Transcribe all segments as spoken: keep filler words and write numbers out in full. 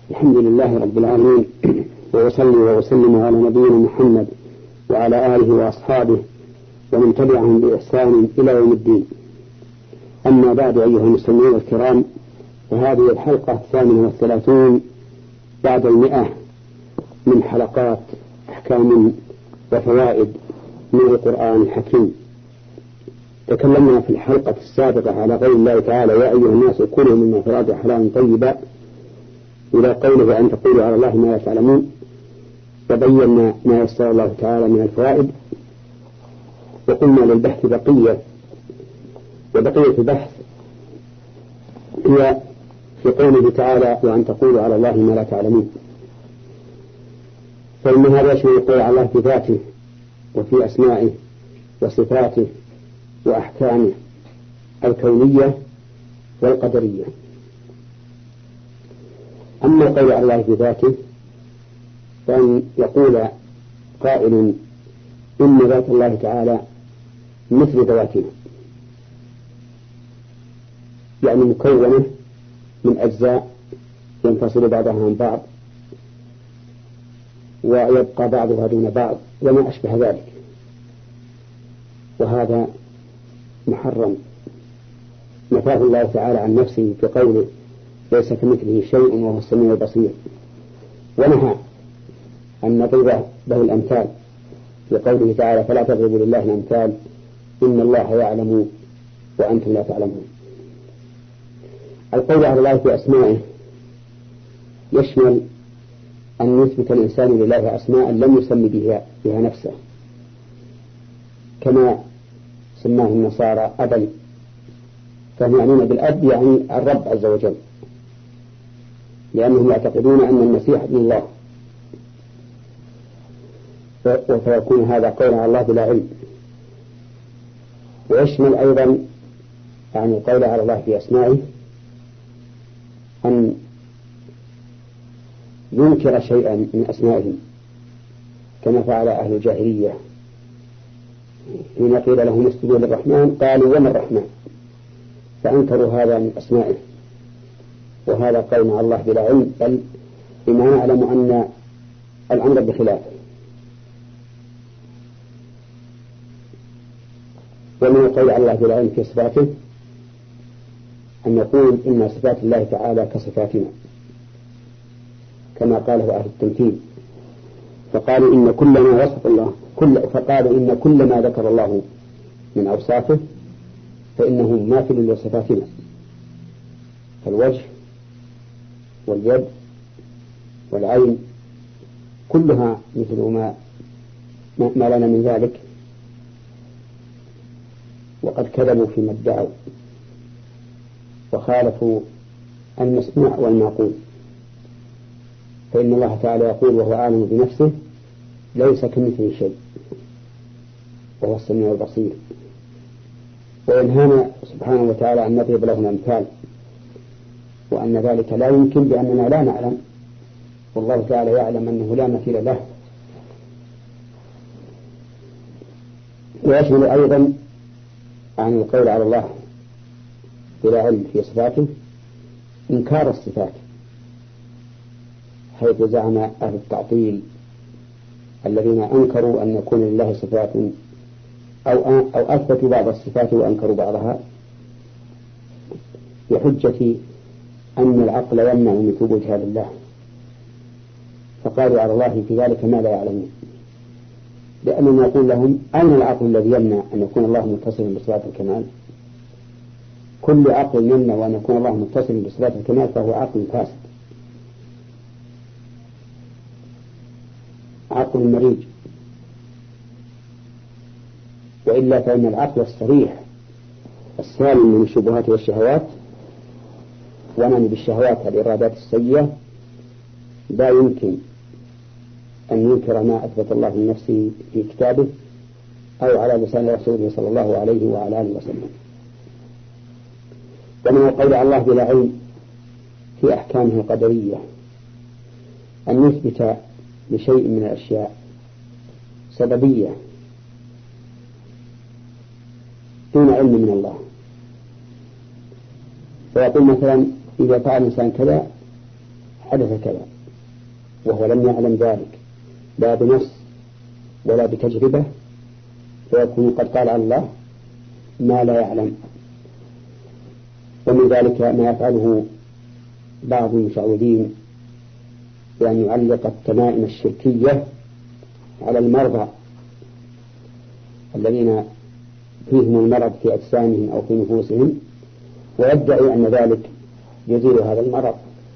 الحمد لله رب العالمين، وأصلي وأسلم على نبينا محمد وعلى آله وأصحابه ومن تبعهم بإحسان إلى يوم الدين. أما بعد، أيها المستمعون الكرام، وهذه الحلقة الثامنة والثلاثون بعد المئة من حلقات أحكام وفوائد من القرآن الحكيم. تكلمنا في الحلقة السابقة على قول الله تعالى: يا أيها الناس كلوا مما في الأرض حلالا طيبا، إلى قوله أن تقولوا على الله ما لا تعلمون، وبينا ما يسر الله تعالى من الفوائد، وقلنا للبحث بقية، وبقية البحث هي في قوله تعالى: وأن تقولوا على الله ما لا تعلمون. فإن هذا يشمل القول على الله في ذاته وفي أسمائه وصفاته وأحكامه الكونية والقدرية. أما القول على الله في ذاته فأن يقول قائل: إن ذات الله تعالى مثل ذواتنا، يعني مكونة من أجزاء ينفصل بعضها عن بعض ويبقى بعضها دون بعض وما أشبه ذلك، وهذا محرم. نفاه الله تعالى عن نفسه بقوله: ليس كمثله شيء وهو السميع البصير، ونهى أن نضرب له الأمثال بقوله تعالى: فلا تضربوا لله الأمثال إن الله يعلم وأنتم لا تعلمون. القول على الله في أسمائه يشمل أن يثبت الإنسان لله أسماء لم يسمي بها, بها نفسه، كما سماه النصارى أبا، فهم يعنون بالأب يعني الرب عز وجل، لأنهم يعتقدون أن المسيح ابن الله، فيكون هذا قول على الله بلا علم. ويشمل أيضا يعني القول على الله في أسمائه أن ينكر شيئا من أسمائهم، كما فعل أهل الجاهلية حين قيل لهم اسجدوا للرحمن قالوا: وما الرحمن؟ فأنكروا هذا من أسمائه، وهذا قول على الله بلا علم، بل بما نعلم أن الأمر بخلافه. ومن القول على الله بلا علم في صفاته أن يقول إن صفات الله تعالى كصفاتنا، كما قاله أهل التمثيل، فقالوا إن كل ما وصف الله كل فقالوا إن كل ما ذكر الله من أوصافه فإنه ماثل لصفاتنا، فالوجه واليد والعين كلها مثل ما ما لنا من ذلك، وقد كذبوا فيما ادعوا وخالفوا المسموع والمعقول. فإن الله تعالى يقول وهو عالم بنفسه: ليس كمثله شيء وهو السميع البصير. وينهانا سبحانه وتعالى أن نضرب له الأمثال، وأن ذلك لا يمكن بأننا لا نعلم، والله تعالى يعلم أنه لا مثيل له. ويشمل أيضا عن القول على الله بلا علم في صفاته إنكار الصفات، حيث زعم أهل التعطيل الذين أنكروا أن يكون لله صفات أو أو أثبتوا بعض الصفات وأنكروا بعضها بحجة أن العقل يمنع من ثبوتها لله، فقالوا على الله في ذلك ما لا يعلمون، لأننا نقول لهم: أين العقل الذي يمنع أن يكون الله متصلا بصفات الكمال؟ كل عقل يمنع أن يكون الله متصلا بصفات الكمال فهو عقل فاسد، عقل مريج. وإلا فإن العقل الصريح السالم من الشبهات والشهوات، ونعني بالشهوات الإرادات السيئة، لا يمكن أن ينكر ما أثبت الله من نفسه في كتابه أو على لسان رسوله صلى الله عليه وعلى آله وسلم. ومن القول على الله بلا علم في أحكامه القدرية أن يثبت لشيء من الأشياء سببية دون علم من الله، فيقول مثلا: إذا فعل الإنسان كذا حدث كذا وهو لم يعلم ذلك لا بنص ولا بتجربة، فيكون قد قال على الله ما لا يعلم. ومن ذلك ما يفعله بعض المشعوذين بأن يعلق التمائم الشركية على المرضى الذين فيهم المرض في أجسامهم أو في نفوسهم، ويدعي أن ذلك يزيل هذا المرض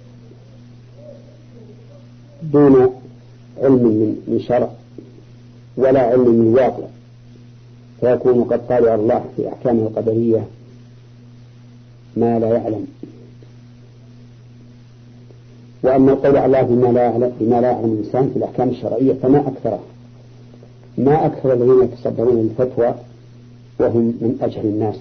دون علم من شرع ولا علم من واقع، فيكون قد قال الله في أحكامه القدرية ما لا يعلم. وأما القول على الله بما لا يعلم, بما لا يعلم الإنسان في الأحكام الشرعية فما أكثره، ما أكثر الذين يتصدرون الفتوى وهم من أجهل الناس،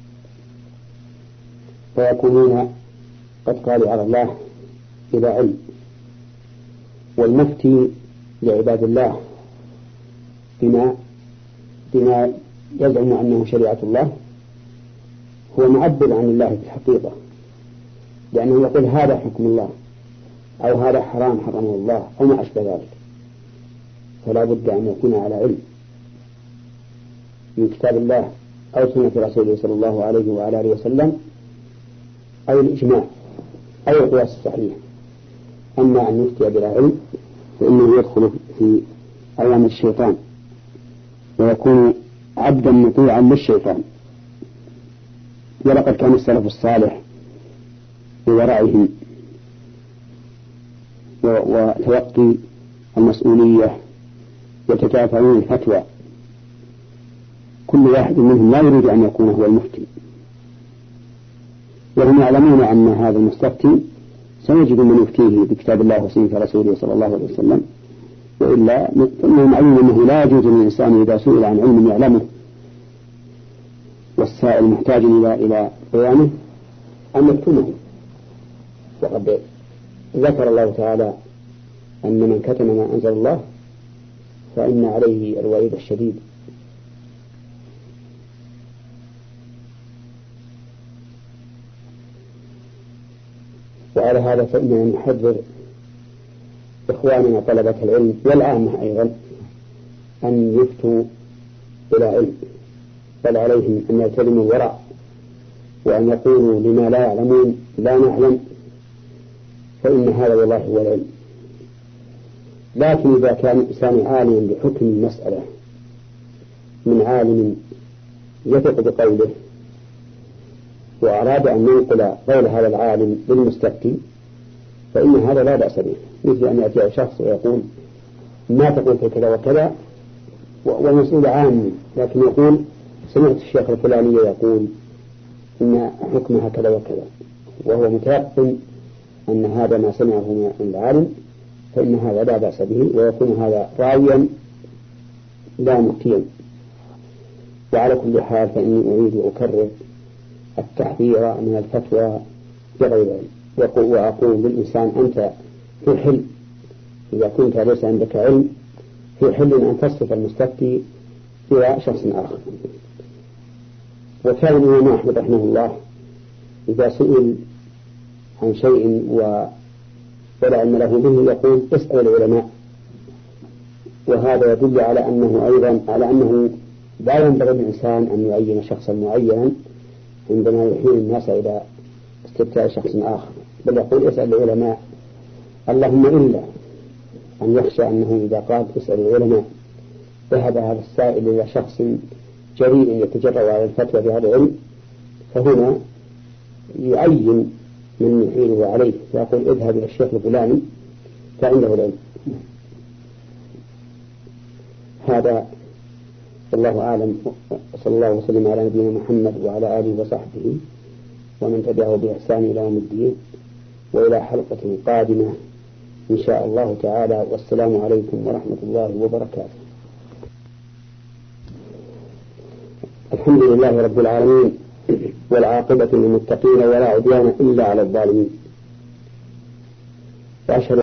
فيكونون قد قالوا على الله إلى علم. والمفتي لعباد الله بما بما يزعم أنه شريعة الله هو معبر عن الله في الحقيقة، لأنه يقول هذا حكم الله أو هذا حرام حرمه الله أو ما أشبه ذلك، فلا بد أن يكون على علم من كتاب الله أو سنة رسوله صلى الله عليه وعلى آله وسلم أو الإجماع أو القياس الصحيح. أما أن يفتي بلا علم فإنه يدخل في أيام الشيطان ويكون عبدا مطيعا للشيطان. ولقد كان السلف الصالح بورعهم وتوقي المسؤولية يتكافؤون الفتوى، كل واحد منهم لا يريد أن يكون هو المفتي، وهم يعلمون أن هذا المستفتي سيجد من يفتيه بكتاب الله وسنة رسوله صلى الله عليه وسلم، وإلا فإنهم علموا أنه لا يجوز للإنسان إذا سئل عن علم يعلمه والسائل محتاج إلى إلى بيانه أن يكتمه. وقد ذكر الله تعالى أن من كتم ما أنزل الله فإن عليه الوعيد الشديد. وعلى هذا فإننا نحذر إخواننا طلبة العلم والعامة أيضا أن يفتوا بلا علم، بل عليهم أن يلتزموا الورع وأن يقولوا لما لا يعلمون لا نعلم، فإن هذا والله هو العلم. لكن إذا كان الإنسان عالما بحكم المسألة من عالم يثق بقوله وأراد أن ينقل قول هذا العالم للمستفتي فإن هذا لا بأس به، مثل أن يأتي شخص ويقول ما تقول في كذا وكذا والمسؤول عام، لكن يقول سمعت الشيخ الفلاني يقول إن حكمها كذا وكذا، وهو متيقن أن هذا ما سمعه من العالم، فإن هذا لا بأس به ويكون هذا راويا لا مفتيا. وعلى كل حال فإني أريد أكرر التحذير من الفتوى بغير علم، وأقول للإنسان أنت في حل إذا كنت ليس عندك علم في حل أن تصف المستفتي إلى شخص آخر. وكان الإمام أحمد رحمه الله إذا سئل عن شيء ولا علم له به يقول اسأل العلماء، وهذا يدل على أنه أيضا على أنه لا ينبغي للإنسان أن يعين شخصا معينا عندما يحيل الناس إلى استفتاء شخص آخر، بل يقول اسأل العلماء، اللهم إلا أن يخشى أنه إذا قال اسأل العلماء ذهب هذا السائل إلى شخص جريء يتجرأ على الفتوى بهذا العلم، فهنا يعين من يحيله عليه ويقول اذهب إلى الشيخ الفلاني فعنده العلم. هذا والله أعلم، صلى الله وسلم على نبينا محمد وعلى آله وصحبه ومن تبعه بإحسان إلى يوم الدين، وإلى حلقة قادمة إن شاء الله تعالى، والسلام عليكم ورحمة الله وبركاته. الحمد لله رب العالمين، والعاقبة للمتقين ولا عدوان إلا على الظالمين، وأشهد